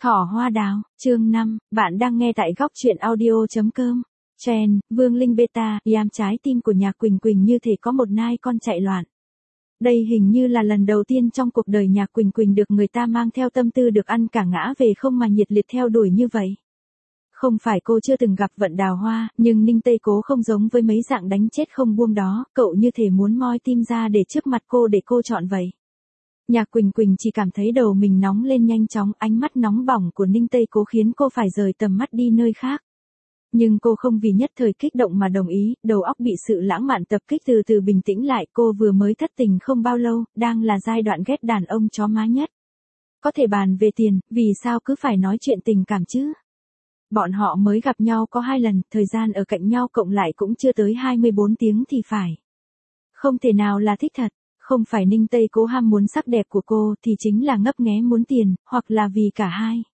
Thỏ hoa đào, chương 5, bạn đang nghe tại góc truyện audio.com. Trend, Vương Linh Beta, yam trái tim của Nhạc Quỳnh Quỳnh như thể có một nai con chạy loạn. Đây hình như là lần đầu tiên trong cuộc đời Nhạc Quỳnh Quỳnh được người ta mang theo tâm tư được ăn cả ngã về không mà nhiệt liệt theo đuổi như vậy. Không phải cô chưa từng gặp vận đào hoa, nhưng Ninh Tây Cố không giống với mấy dạng đánh chết không buông đó, cậu như thể muốn moi tim ra để trước mặt cô để cô chọn vậy. Nhạc Quỳnh Quỳnh chỉ cảm thấy đầu mình nóng lên nhanh chóng, ánh mắt nóng bỏng của Ninh Tây Cố khiến cô phải rời tầm mắt đi nơi khác. Nhưng cô không vì nhất thời kích động mà đồng ý, đầu óc bị sự lãng mạn tập kích từ từ bình tĩnh lại, cô vừa mới thất tình không bao lâu, đang là giai đoạn ghét đàn ông chó má nhất. Có thể bàn về tiền, vì sao cứ phải nói chuyện tình cảm chứ? Bọn họ mới gặp nhau có 2 lần, thời gian ở cạnh nhau cộng lại cũng chưa tới 24 tiếng thì phải. Không thể nào là thích thật. Không phải Ninh Tây Cố ham muốn sắc đẹp của cô thì chính là ngấp nghé muốn tiền, hoặc là vì cả hai.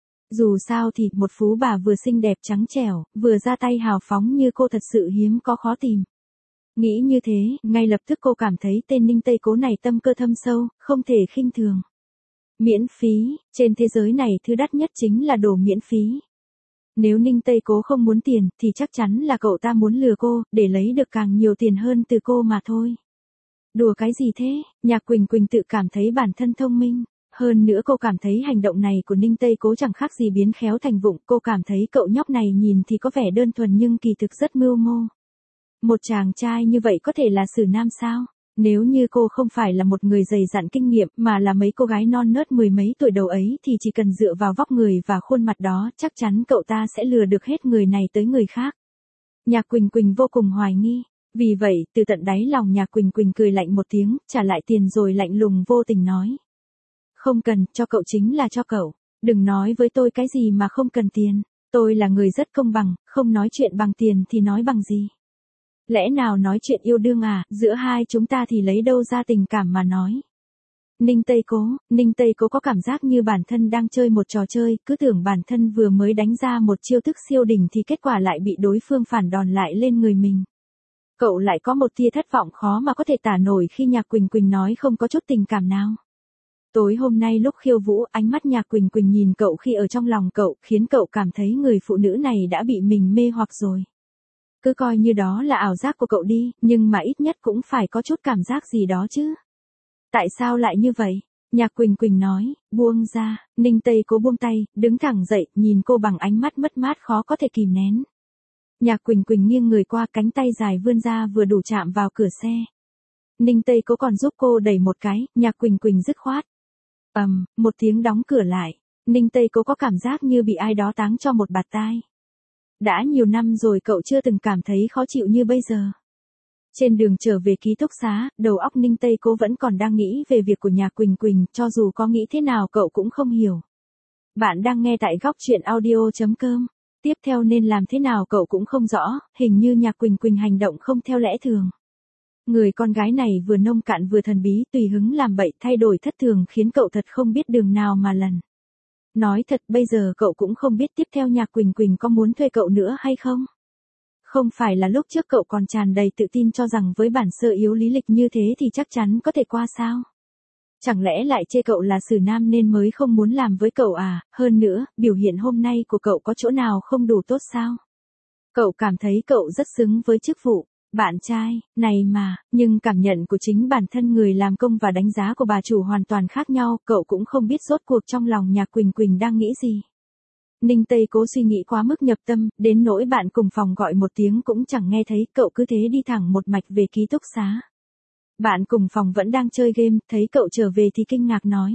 Dù sao thì một phú bà vừa xinh đẹp trắng trẻo, vừa ra tay hào phóng như cô thật sự hiếm có khó tìm. Nghĩ như thế, ngay lập tức cô cảm thấy tên Ninh Tây Cố này tâm cơ thâm sâu, không thể khinh thường. Miễn phí, trên thế giới này thứ đắt nhất chính là đồ miễn phí. Nếu Ninh Tây Cố không muốn tiền thì chắc chắn là cậu ta muốn lừa cô, để lấy được càng nhiều tiền hơn từ cô mà thôi. Đùa cái gì thế? Nhạc Quỳnh Quỳnh tự cảm thấy bản thân thông minh. Hơn nữa cô cảm thấy hành động này của Ninh Tây Cố chẳng khác gì biến khéo thành vụng. Cô cảm thấy cậu nhóc này nhìn thì có vẻ đơn thuần nhưng kỳ thực rất mưu mô. Một chàng trai như vậy có thể là xử nam sao? Nếu như cô không phải là một người dày dặn kinh nghiệm mà là mấy cô gái non nớt mười mấy tuổi đầu ấy thì chỉ cần dựa vào vóc người và khuôn mặt đó chắc chắn cậu ta sẽ lừa được hết người này tới người khác. Nhạc Quỳnh Quỳnh vô cùng hoài nghi. Vì vậy, từ tận đáy lòng Nhạc Quỳnh Quỳnh cười lạnh một tiếng, trả lại tiền rồi lạnh lùng vô tình nói. Không cần, cho cậu chính là cho cậu. Đừng nói với tôi cái gì mà không cần tiền. Tôi là người rất công bằng, không nói chuyện bằng tiền thì nói bằng gì. Lẽ nào nói chuyện yêu đương à, giữa hai chúng ta thì lấy đâu ra tình cảm mà nói. Ninh Tây Cố có cảm giác như bản thân đang chơi một trò chơi, cứ tưởng bản thân vừa mới đánh ra một chiêu thức siêu đỉnh thì kết quả lại bị đối phương phản đòn lại lên người mình. Cậu lại có một tia thất vọng khó mà có thể tả nổi khi Nhạc Quỳnh Quỳnh nói không có chút tình cảm nào. Tối hôm nay lúc khiêu vũ, ánh mắt Nhạc Quỳnh Quỳnh nhìn cậu khi ở trong lòng cậu, khiến cậu cảm thấy người phụ nữ này đã bị mình mê hoặc rồi. Cứ coi như đó là ảo giác của cậu đi, nhưng mà ít nhất cũng phải có chút cảm giác gì đó chứ. Tại sao lại như vậy? Nhạc Quỳnh Quỳnh nói, buông ra. Ninh Tây Cố buông tay, đứng thẳng dậy, nhìn cô bằng ánh mắt mất mát khó có thể kìm nén. Nhạc Quỳnh Quỳnh nghiêng người qua, cánh tay dài vươn ra vừa đủ chạm vào cửa xe. Ninh Tây Cố còn giúp cô đẩy một cái, Nhạc Quỳnh Quỳnh dứt khoát. Một tiếng đóng cửa lại. Ninh Tây Cố có cảm giác như bị ai đó táng cho một bạt tai. Đã nhiều năm rồi cậu chưa từng cảm thấy khó chịu như bây giờ. Trên đường trở về ký túc xá, đầu óc Ninh Tây Cố vẫn còn đang nghĩ về việc của Nhạc Quỳnh Quỳnh, cho dù có nghĩ thế nào cậu cũng không hiểu. Bạn đang nghe tại góc truyện audio.com. Tiếp theo nên làm thế nào cậu cũng không rõ, hình như Nhạc Quỳnh Quỳnh hành động không theo lẽ thường. Người con gái này vừa nông cạn vừa thần bí, tùy hứng làm bậy, thay đổi thất thường khiến cậu thật không biết đường nào mà lần. Nói thật bây giờ cậu cũng không biết tiếp theo Nhạc Quỳnh Quỳnh có muốn thuê cậu nữa hay không. Không phải là lúc trước cậu còn tràn đầy tự tin cho rằng với bản sơ yếu lý lịch như thế thì chắc chắn có thể qua sao. Chẳng lẽ lại chê cậu là xử nam nên mới không muốn làm với cậu à, hơn nữa, biểu hiện hôm nay của cậu có chỗ nào không đủ tốt sao? Cậu cảm thấy cậu rất xứng với chức vụ, bạn trai, này mà, nhưng cảm nhận của chính bản thân người làm công và đánh giá của bà chủ hoàn toàn khác nhau, cậu cũng không biết rốt cuộc trong lòng Nhạc Quỳnh Quỳnh đang nghĩ gì. Ninh Tây Cố suy nghĩ quá mức nhập tâm, đến nỗi bạn cùng phòng gọi một tiếng cũng chẳng nghe thấy, cậu cứ thế đi thẳng một mạch về ký túc xá. Bạn cùng phòng vẫn đang chơi game, thấy cậu trở về thì kinh ngạc nói.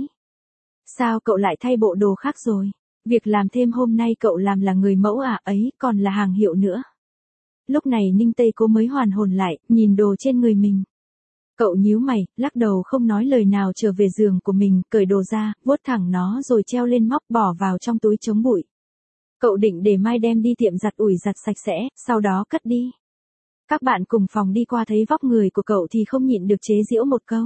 Sao cậu lại thay bộ đồ khác rồi? Việc làm thêm hôm nay cậu làm là người mẫu à, ấy còn là hàng hiệu nữa. Lúc này Ninh Tây Cố mới hoàn hồn lại, nhìn đồ trên người mình. Cậu nhíu mày, lắc đầu không nói lời nào trở về giường của mình, cởi đồ ra, vuốt thẳng nó rồi treo lên móc bỏ vào trong túi chống bụi. Cậu định để mai đem đi tiệm giặt ủi giặt sạch sẽ, sau đó cất đi. Các bạn cùng phòng đi qua thấy vóc người của cậu thì không nhịn được chế giễu một câu.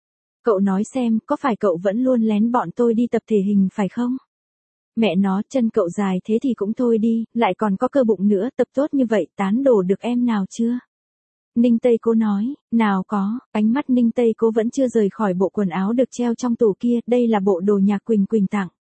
Cậu nói xem, có phải cậu vẫn luôn lén bọn tôi đi tập thể hình phải không? Mẹ nó, chân cậu dài thế thì cũng thôi đi, lại còn có cơ bụng nữa, tập tốt như vậy, tán đổ được em nào chưa? Ninh Tây Cố nói, nào có, ánh mắt Ninh Tây Cố vẫn chưa rời khỏi bộ quần áo được treo trong tủ kia, đây là bộ đồ Nhạc Quỳnh Quỳnh tặng.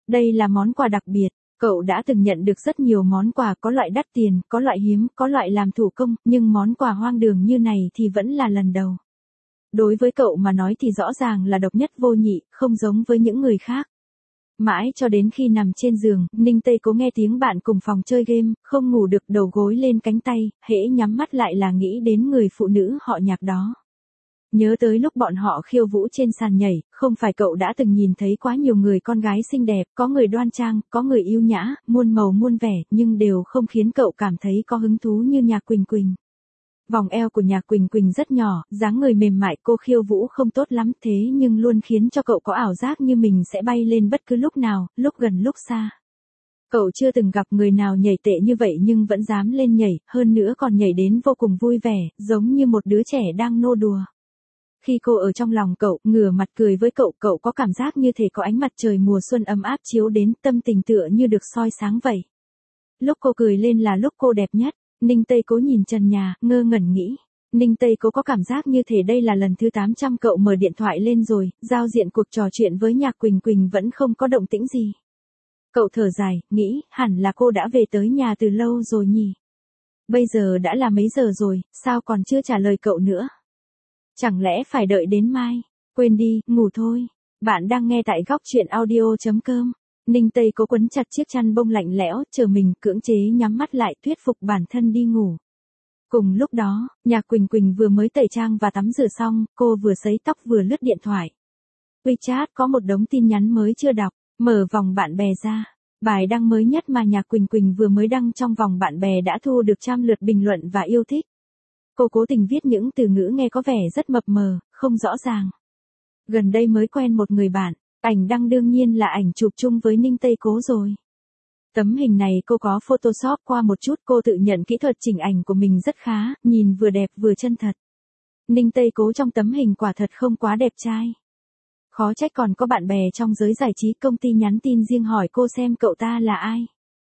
Đây là món quà đặc biệt. Cậu đã từng nhận được rất nhiều món quà, có loại đắt tiền, có loại hiếm, có loại làm thủ công, nhưng món quà hoang đường như này thì vẫn là lần đầu. Đối với cậu mà nói thì rõ ràng là độc nhất vô nhị, không giống với những người khác. Mãi cho đến khi nằm trên giường, Ninh Tây Cố nghe tiếng bạn cùng phòng chơi game, không ngủ được, đầu gối lên cánh tay, hễ nhắm mắt lại là nghĩ đến người phụ nữ họ Nhạc đó. Nhớ tới lúc bọn họ khiêu vũ trên sàn nhảy, không phải cậu đã từng nhìn thấy quá nhiều người con gái xinh đẹp, có người đoan trang, có người yêu nhã, muôn màu muôn vẻ, nhưng đều không khiến cậu cảm thấy có hứng thú như Nhạc Quỳnh Quỳnh. Vòng eo của Nhạc Quỳnh Quỳnh rất nhỏ, dáng người mềm mại, cô khiêu vũ không tốt lắm thế nhưng luôn khiến cho cậu có ảo giác như mình sẽ bay lên bất cứ lúc nào, lúc gần lúc xa. Cậu chưa từng gặp người nào nhảy tệ như vậy nhưng vẫn dám lên nhảy, hơn nữa còn nhảy đến vô cùng vui vẻ, giống như một đứa trẻ đang nô đùa. Khi cô ở trong lòng cậu, ngửa mặt cười với cậu, cậu có cảm giác như thể có ánh mặt trời mùa xuân ấm áp chiếu đến, tâm tình tựa như được soi sáng vậy. Lúc cô cười lên là lúc cô đẹp nhất. Ninh Tây Cố nhìn trần nhà, ngơ ngẩn nghĩ. Ninh Tây Cố có cảm giác như thể đây là lần thứ 800 cậu mở điện thoại lên rồi, giao diện cuộc trò chuyện với Nhạc Quỳnh Quỳnh vẫn không có động tĩnh gì. Cậu thở dài, nghĩ, hẳn là cô đã về tới nhà từ lâu rồi nhỉ. Bây giờ đã là mấy giờ rồi, sao còn chưa trả lời cậu nữa? Chẳng lẽ phải đợi đến mai? Quên đi, ngủ thôi. Bạn đang nghe tại góc truyện audio.com. Ninh Tây Cố quấn chặt chiếc chăn bông lạnh lẽo, chờ mình, cưỡng chế nhắm mắt lại, thuyết phục bản thân đi ngủ. Cùng lúc đó, Nhạc Quỳnh Quỳnh vừa mới tẩy trang và tắm rửa xong, cô vừa sấy tóc vừa lướt điện thoại. WeChat có một đống tin nhắn mới chưa đọc, mở vòng bạn bè ra. Bài đăng mới nhất mà Nhạc Quỳnh Quỳnh vừa mới đăng trong vòng bạn bè đã thu được trăm lượt bình luận và yêu thích. Cô cố tình viết những từ ngữ nghe có vẻ rất mập mờ, không rõ ràng. Gần đây mới quen một người bạn. Ảnh đăng đương nhiên là ảnh chụp chung với Ninh Tây Cố rồi. Tấm hình này cô có Photoshop qua một chút, cô tự nhận kỹ thuật chỉnh ảnh của mình rất khá, nhìn vừa đẹp vừa chân thật. Ninh Tây Cố trong tấm hình quả thật không quá đẹp trai. Khó trách còn có bạn bè trong giới giải trí công ty nhắn tin riêng hỏi cô xem cậu ta là ai.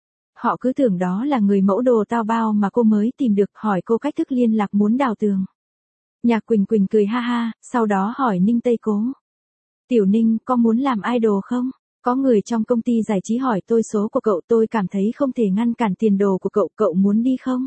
Họ cứ tưởng đó là người mẫu đồ tao bao mà cô mới tìm được, hỏi cô cách thức liên lạc muốn đào tường. Nhạc Quỳnh Quỳnh cười ha ha, sau đó hỏi Ninh Tây Cố. Tiểu Ninh, có muốn làm idol không? Có người trong công ty giải trí hỏi tôi số của cậu, tôi cảm thấy không thể ngăn cản tiền đồ của cậu, cậu muốn đi không?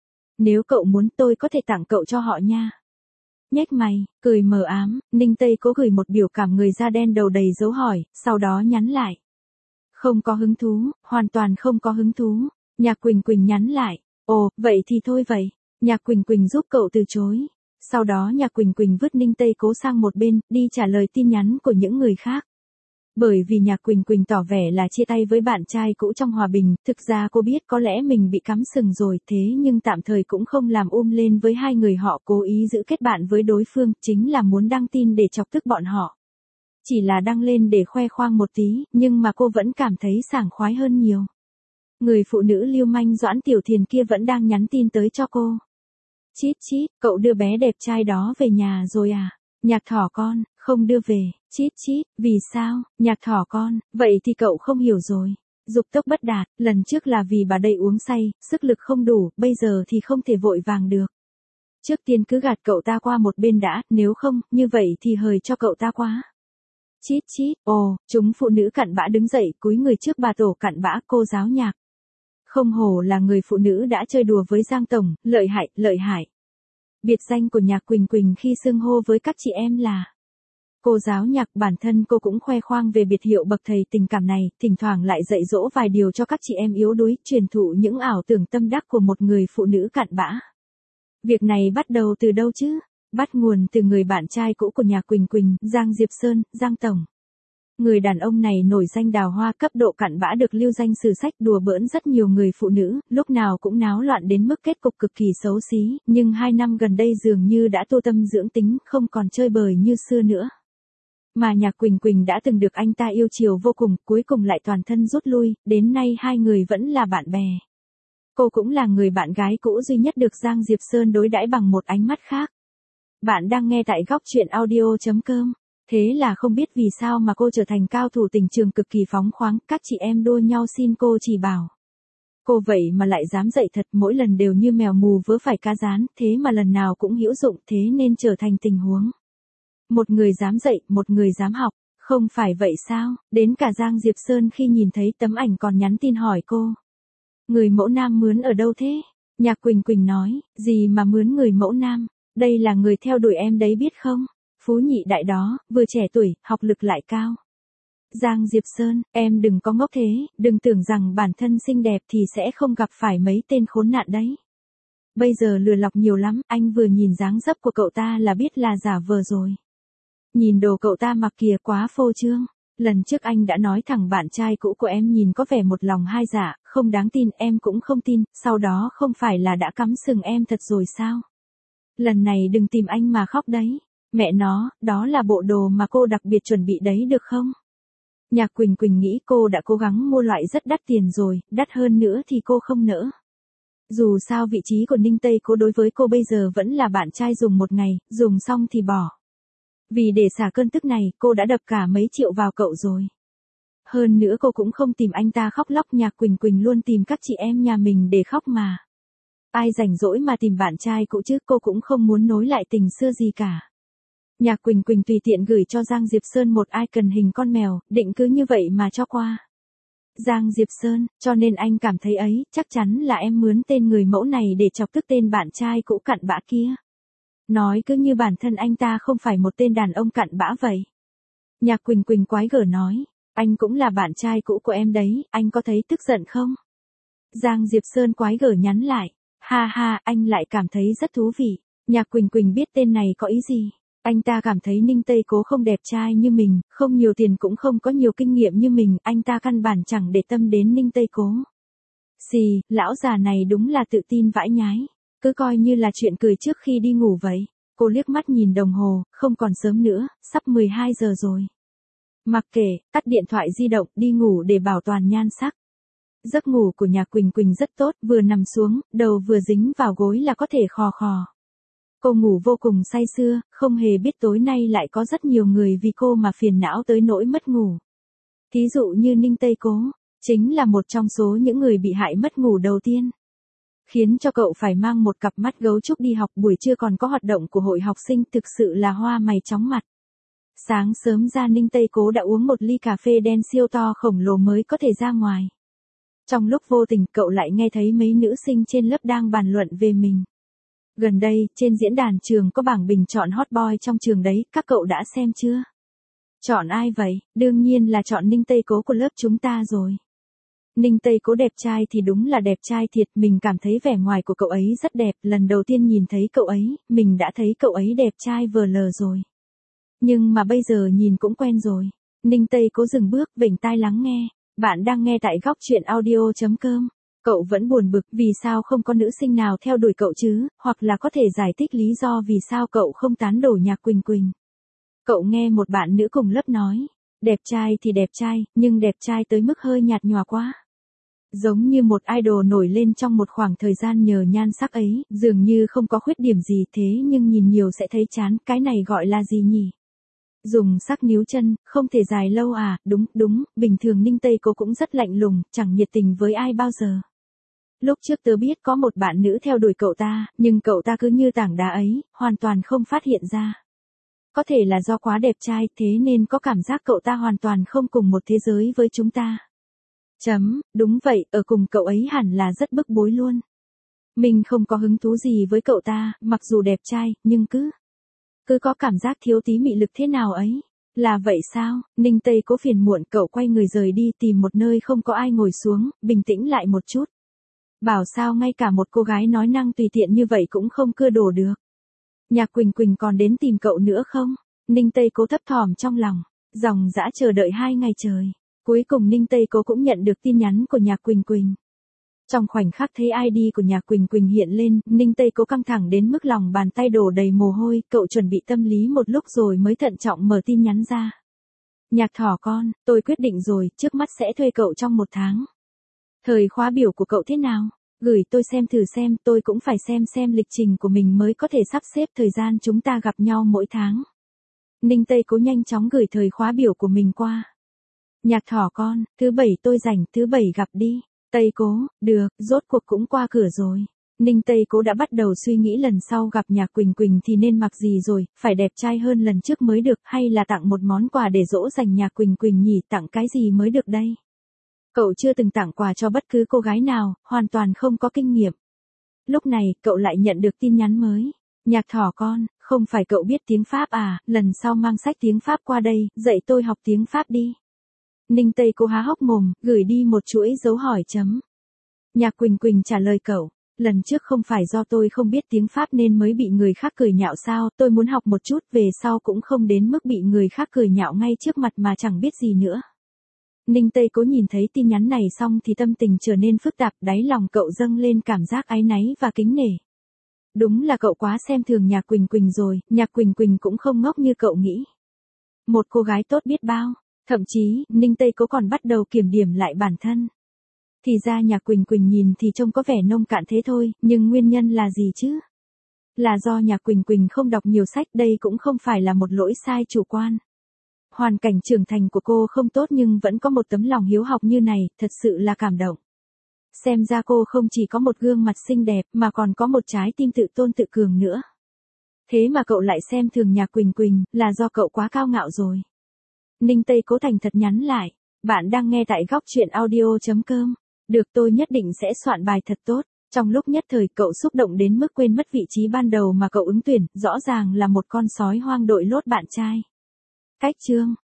Nếu cậu muốn tôi có thể tặng cậu cho họ nha. Nhếch mày, cười mờ ám, Ninh Tây Cố gửi một biểu cảm người da đen đầu đầy dấu hỏi, sau đó nhắn lại. Không có hứng thú, hoàn toàn không có hứng thú. Nhạc Quỳnh Quỳnh nhắn lại, ồ, vậy thì thôi vậy. Nhạc Quỳnh Quỳnh giúp cậu từ chối. Sau đó Nhạc Quỳnh Quỳnh vứt Ninh Tây Cố sang một bên, đi trả lời tin nhắn của những người khác. Bởi vì Nhạc Quỳnh Quỳnh tỏ vẻ là chia tay với bạn trai cũ trong hòa bình, thực ra cô biết có lẽ mình bị cắm sừng rồi, thế nhưng tạm thời cũng không làm lên với hai người họ, cố ý giữ kết bạn với đối phương, chính là muốn đăng tin để chọc tức bọn họ. Chỉ là đăng lên để khoe khoang một tí, nhưng mà cô vẫn cảm thấy sảng khoái hơn nhiều. Người phụ nữ lưu manh Doãn Tiểu Thiền kia vẫn đang nhắn tin tới cho cô. Chít chít, cậu đưa bé đẹp trai đó về nhà rồi à? Nhạc thỏ con, không đưa về. Chít chít, vì sao? Nhạc thỏ con, vậy thì cậu không hiểu rồi. Dục tốc bất đạt, lần trước là vì bà đây uống say, sức lực không đủ, bây giờ thì không thể vội vàng được. Trước tiên cứ gạt cậu ta qua một bên đã, nếu không, như vậy thì hời cho cậu ta quá. Chít chít, ồ, chúng phụ nữ cặn bã đứng dậy, cúi người trước bà tổ cặn bã, cô giáo Nhạc. Không hổ là người phụ nữ đã chơi đùa với Giang Tổng, lợi hại, lợi hại. Biệt danh của Nhạc Quỳnh Quỳnh khi xưng hô với các chị em là cô giáo Nhạc, bản thân cô cũng khoe khoang về biệt hiệu bậc thầy tình cảm này, thỉnh thoảng lại dạy dỗ vài điều cho các chị em yếu đuối, truyền thụ những ảo tưởng tâm đắc của một người phụ nữ cặn bã. Việc này bắt đầu từ đâu chứ? Bắt nguồn từ người bạn trai cũ của Nhạc Quỳnh Quỳnh, Giang Diệp Sơn, Giang Tổng. Người đàn ông này nổi danh đào hoa, cấp độ cặn bã, được lưu danh sử sách, đùa bỡn rất nhiều người phụ nữ, lúc nào cũng náo loạn đến mức kết cục cực kỳ xấu xí, nhưng 2 năm gần đây dường như đã tu tâm dưỡng tính, không còn chơi bời như xưa nữa. Mà Nhạc Quỳnh Quỳnh đã từng được anh ta yêu chiều vô cùng, cuối cùng lại toàn thân rút lui, đến nay hai người vẫn là bạn bè. Cô cũng là người bạn gái cũ duy nhất được Giang Diệp Sơn đối đãi bằng một ánh mắt khác. Bạn đang nghe tại góc truyện audio.com. Thế là không biết vì sao mà cô trở thành cao thủ tình trường cực kỳ phóng khoáng, các chị em đua nhau xin cô chỉ bảo. Cô vậy mà lại dám dạy thật, mỗi lần đều như mèo mù vớ phải cá rán, thế mà lần nào cũng hữu dụng, thế nên trở thành tình huống. Một người dám dạy, một người dám học, Không phải vậy sao, đến cả Giang Diệp Sơn khi nhìn thấy tấm ảnh còn nhắn tin hỏi cô. Người mẫu nam mướn ở đâu thế? Nhạc Quỳnh Quỳnh nói, gì mà mướn người mẫu nam, đây là người theo đuổi em đấy biết không? Phú nhị đại đó, vừa trẻ tuổi, học lực lại cao. Giang Diệp Sơn, em đừng có ngốc thế, đừng tưởng rằng bản thân xinh đẹp thì sẽ không gặp phải mấy tên khốn nạn đấy. Bây giờ lừa lọc nhiều lắm, anh vừa nhìn dáng dấp của cậu ta là biết là giả vờ rồi. Nhìn đồ cậu ta mặc kìa quá phô trương. Lần trước anh đã nói thẳng bạn trai cũ của em nhìn có vẻ một lòng hai dạ, không đáng tin, em cũng không tin, sau đó không phải là đã cắm sừng em thật rồi sao? Lần này đừng tìm anh mà khóc đấy. Mẹ nó, đó là bộ đồ mà cô đặc biệt chuẩn bị đấy được không? Nhạc Quỳnh Quỳnh nghĩ cô đã cố gắng mua loại rất đắt tiền rồi, đắt hơn nữa thì cô không nỡ. Dù sao vị trí của Ninh Tây Cố đối với cô bây giờ vẫn là bạn trai dùng một ngày, dùng xong thì bỏ. Vì để xả cơn tức này, cô đã đập cả mấy triệu vào cậu rồi. Hơn nữa cô cũng không tìm anh ta khóc lóc, Nhạc Quỳnh Quỳnh luôn tìm các chị em nhà mình để khóc mà. Ai rảnh rỗi mà tìm bạn trai cũ chứ, cô cũng không muốn nối lại tình xưa gì cả. Nhạc Quỳnh Quỳnh tùy tiện gửi cho Giang Diệp Sơn một icon hình con mèo, định cứ như vậy mà cho qua. Giang Diệp Sơn, cho nên anh cảm thấy ấy, chắc chắn là em mướn tên người mẫu này để chọc tức tên bạn trai cũ cặn bã kia. Nói cứ như bản thân anh ta không phải một tên đàn ông cặn bã vậy. Nhạc Quỳnh Quỳnh quái gở nói, anh cũng là bạn trai cũ của em đấy, anh có thấy tức giận không? Giang Diệp Sơn quái gở nhắn lại, ha ha, anh lại cảm thấy rất thú vị. Nhạc Quỳnh Quỳnh biết tên này có ý gì. Anh ta cảm thấy Ninh Tây Cố không đẹp trai như mình, không nhiều tiền cũng không có nhiều kinh nghiệm như mình, anh ta căn bản chẳng để tâm đến Ninh Tây Cố. Xì, lão già này đúng là tự tin vãi nhái, cứ coi như là chuyện cười trước khi đi ngủ vậy. Cô liếc mắt nhìn đồng hồ, không còn sớm nữa, sắp 12 giờ rồi. Mặc kệ, tắt điện thoại di động, đi ngủ để bảo toàn nhan sắc. Giấc ngủ của Nhạc Quỳnh Quỳnh rất tốt, vừa nằm xuống, đầu vừa dính vào gối là có thể khò khò. Cô ngủ vô cùng say sưa, không hề biết tối nay lại có rất nhiều người vì cô mà phiền não tới nỗi mất ngủ. Thí dụ như Ninh Tây Cố, chính là một trong số những người bị hại mất ngủ đầu tiên. Khiến cho cậu phải mang một cặp mắt gấu trúc đi học, buổi trưa còn có hoạt động của hội học sinh, thực sự là hoa mày chóng mặt. Sáng sớm ra Ninh Tây Cố đã uống một ly cà phê đen siêu to khổng lồ mới có thể ra ngoài. Trong lúc vô tình cậu lại nghe thấy mấy nữ sinh trên lớp đang bàn luận về mình. Gần đây, trên diễn đàn trường có bảng bình chọn hot boy trong trường đấy, các cậu đã xem chưa? Chọn ai vậy? Đương nhiên là chọn Ninh Tây Cố của lớp chúng ta rồi. Ninh Tây Cố đẹp trai thì đúng là đẹp trai thiệt, mình cảm thấy vẻ ngoài của cậu ấy rất đẹp, lần đầu tiên nhìn thấy cậu ấy, mình đã thấy cậu ấy đẹp trai vờ lờ rồi. Nhưng mà bây giờ nhìn cũng quen rồi. Ninh Tây Cố dừng bước, vểnh tai lắng nghe. Bạn đang nghe tại góc truyện audio.com. Cậu vẫn buồn bực vì sao không có nữ sinh nào theo đuổi cậu chứ, hoặc là có thể giải thích lý do vì sao cậu không tán đổ Nhạc Quỳnh Quỳnh. Cậu nghe một bạn nữ cùng lớp nói, đẹp trai thì đẹp trai, nhưng đẹp trai tới mức hơi nhạt nhòa quá. Giống như một idol nổi lên trong một khoảng thời gian nhờ nhan sắc ấy, dường như không có khuyết điểm gì thế nhưng nhìn nhiều sẽ thấy chán, cái này gọi là gì nhỉ? Dùng sắc níu chân, không thể dài lâu à, đúng, bình thường Ninh Tây Cố cũng rất lạnh lùng, chẳng nhiệt tình với ai bao giờ. Lúc trước tớ biết có một bạn nữ theo đuổi cậu ta, nhưng cậu ta cứ như tảng đá ấy, hoàn toàn không phát hiện ra. Có thể là do quá đẹp trai thế nên có cảm giác cậu ta hoàn toàn không cùng một thế giới với chúng ta. Đúng vậy, ở cùng cậu ấy hẳn là rất bức bối luôn. Mình không có hứng thú gì với cậu ta, mặc dù đẹp trai, nhưng cứ có cảm giác thiếu tí mị lực thế nào ấy. Là vậy sao? Ninh Tây Cố phiền muộn, cậu quay người rời đi tìm một nơi không có ai ngồi xuống, bình tĩnh lại một chút. Bảo sao ngay cả một cô gái nói năng tùy tiện như vậy cũng không cưa đổ được. Nhạc Quỳnh Quỳnh còn đến tìm cậu nữa không? Ninh Tây Cố thấp thỏm trong lòng, dòng dã chờ đợi 2 ngày trời. Cuối cùng Ninh Tây Cố cũng nhận được tin nhắn của Nhạc Quỳnh Quỳnh. Trong khoảnh khắc thấy ID của Nhạc Quỳnh Quỳnh hiện lên, Ninh Tây Cố căng thẳng đến mức lòng bàn tay đổ đầy mồ hôi, cậu chuẩn bị tâm lý một lúc rồi mới thận trọng mở tin nhắn ra. Nhạc thỏ con, tôi quyết định rồi, trước mắt sẽ thuê cậu trong 1 tháng. Thời khóa biểu của cậu thế nào? Gửi tôi xem thử xem, tôi cũng phải xem lịch trình của mình mới có thể sắp xếp thời gian chúng ta gặp nhau mỗi tháng. Ninh Tây Cố nhanh chóng gửi thời khóa biểu của mình qua. Nhạc thỏ con, thứ 7 tôi rảnh, thứ 7 gặp đi. Tây Cố, được, rốt cuộc cũng qua cửa rồi. Ninh Tây Cố đã bắt đầu suy nghĩ lần sau gặp Nhạc Quỳnh Quỳnh thì nên mặc gì rồi, phải đẹp trai hơn lần trước mới được, hay là tặng một món quà để dỗ dành Nhạc Quỳnh Quỳnh nhỉ, tặng cái gì mới được đây? Cậu chưa từng tặng quà cho bất cứ cô gái nào, hoàn toàn không có kinh nghiệm. Lúc này, cậu lại nhận được tin nhắn mới. Nhạc thỏ con, không phải cậu biết tiếng Pháp à, lần sau mang sách tiếng Pháp qua đây, dạy tôi học tiếng Pháp đi. Ninh Tây Cố há hốc mồm, gửi đi một chuỗi dấu hỏi chấm. Nhạc Quỳnh Quỳnh trả lời cậu, lần trước không phải do tôi không biết tiếng Pháp nên mới bị người khác cười nhạo sao, tôi muốn học một chút, về sau cũng không đến mức bị người khác cười nhạo ngay trước mặt mà chẳng biết gì nữa. Ninh Tây Cố nhìn thấy tin nhắn này xong thì tâm tình trở nên phức tạp, đáy lòng cậu dâng lên cảm giác áy náy và kính nể. Đúng là cậu quá xem thường Nhạc Quỳnh Quỳnh rồi, Nhạc Quỳnh Quỳnh cũng không ngốc như cậu nghĩ. Một cô gái tốt biết bao, thậm chí, Ninh Tây Cố còn bắt đầu kiểm điểm lại bản thân. Thì ra Nhạc Quỳnh Quỳnh nhìn thì trông có vẻ nông cạn thế thôi, nhưng nguyên nhân là gì chứ? Là do Nhạc Quỳnh Quỳnh không đọc nhiều sách, đây cũng không phải là một lỗi sai chủ quan. Hoàn cảnh trưởng thành của cô không tốt nhưng vẫn có một tấm lòng hiếu học như này, thật sự là cảm động. Xem ra cô không chỉ có một gương mặt xinh đẹp mà còn có một trái tim tự tôn tự cường nữa. Thế mà cậu lại xem thường Nhạc Quỳnh Quỳnh, là do cậu quá cao ngạo rồi. Ninh Tây Cố thành thật nhắn lại, bạn đang nghe tại góc truyện audio.com. Được, tôi nhất định sẽ soạn bài thật tốt. Trong lúc nhất thời cậu xúc động đến mức quên mất vị trí ban đầu mà cậu ứng tuyển, rõ ràng là một con sói hoang đội lốt bạn trai. Cách chương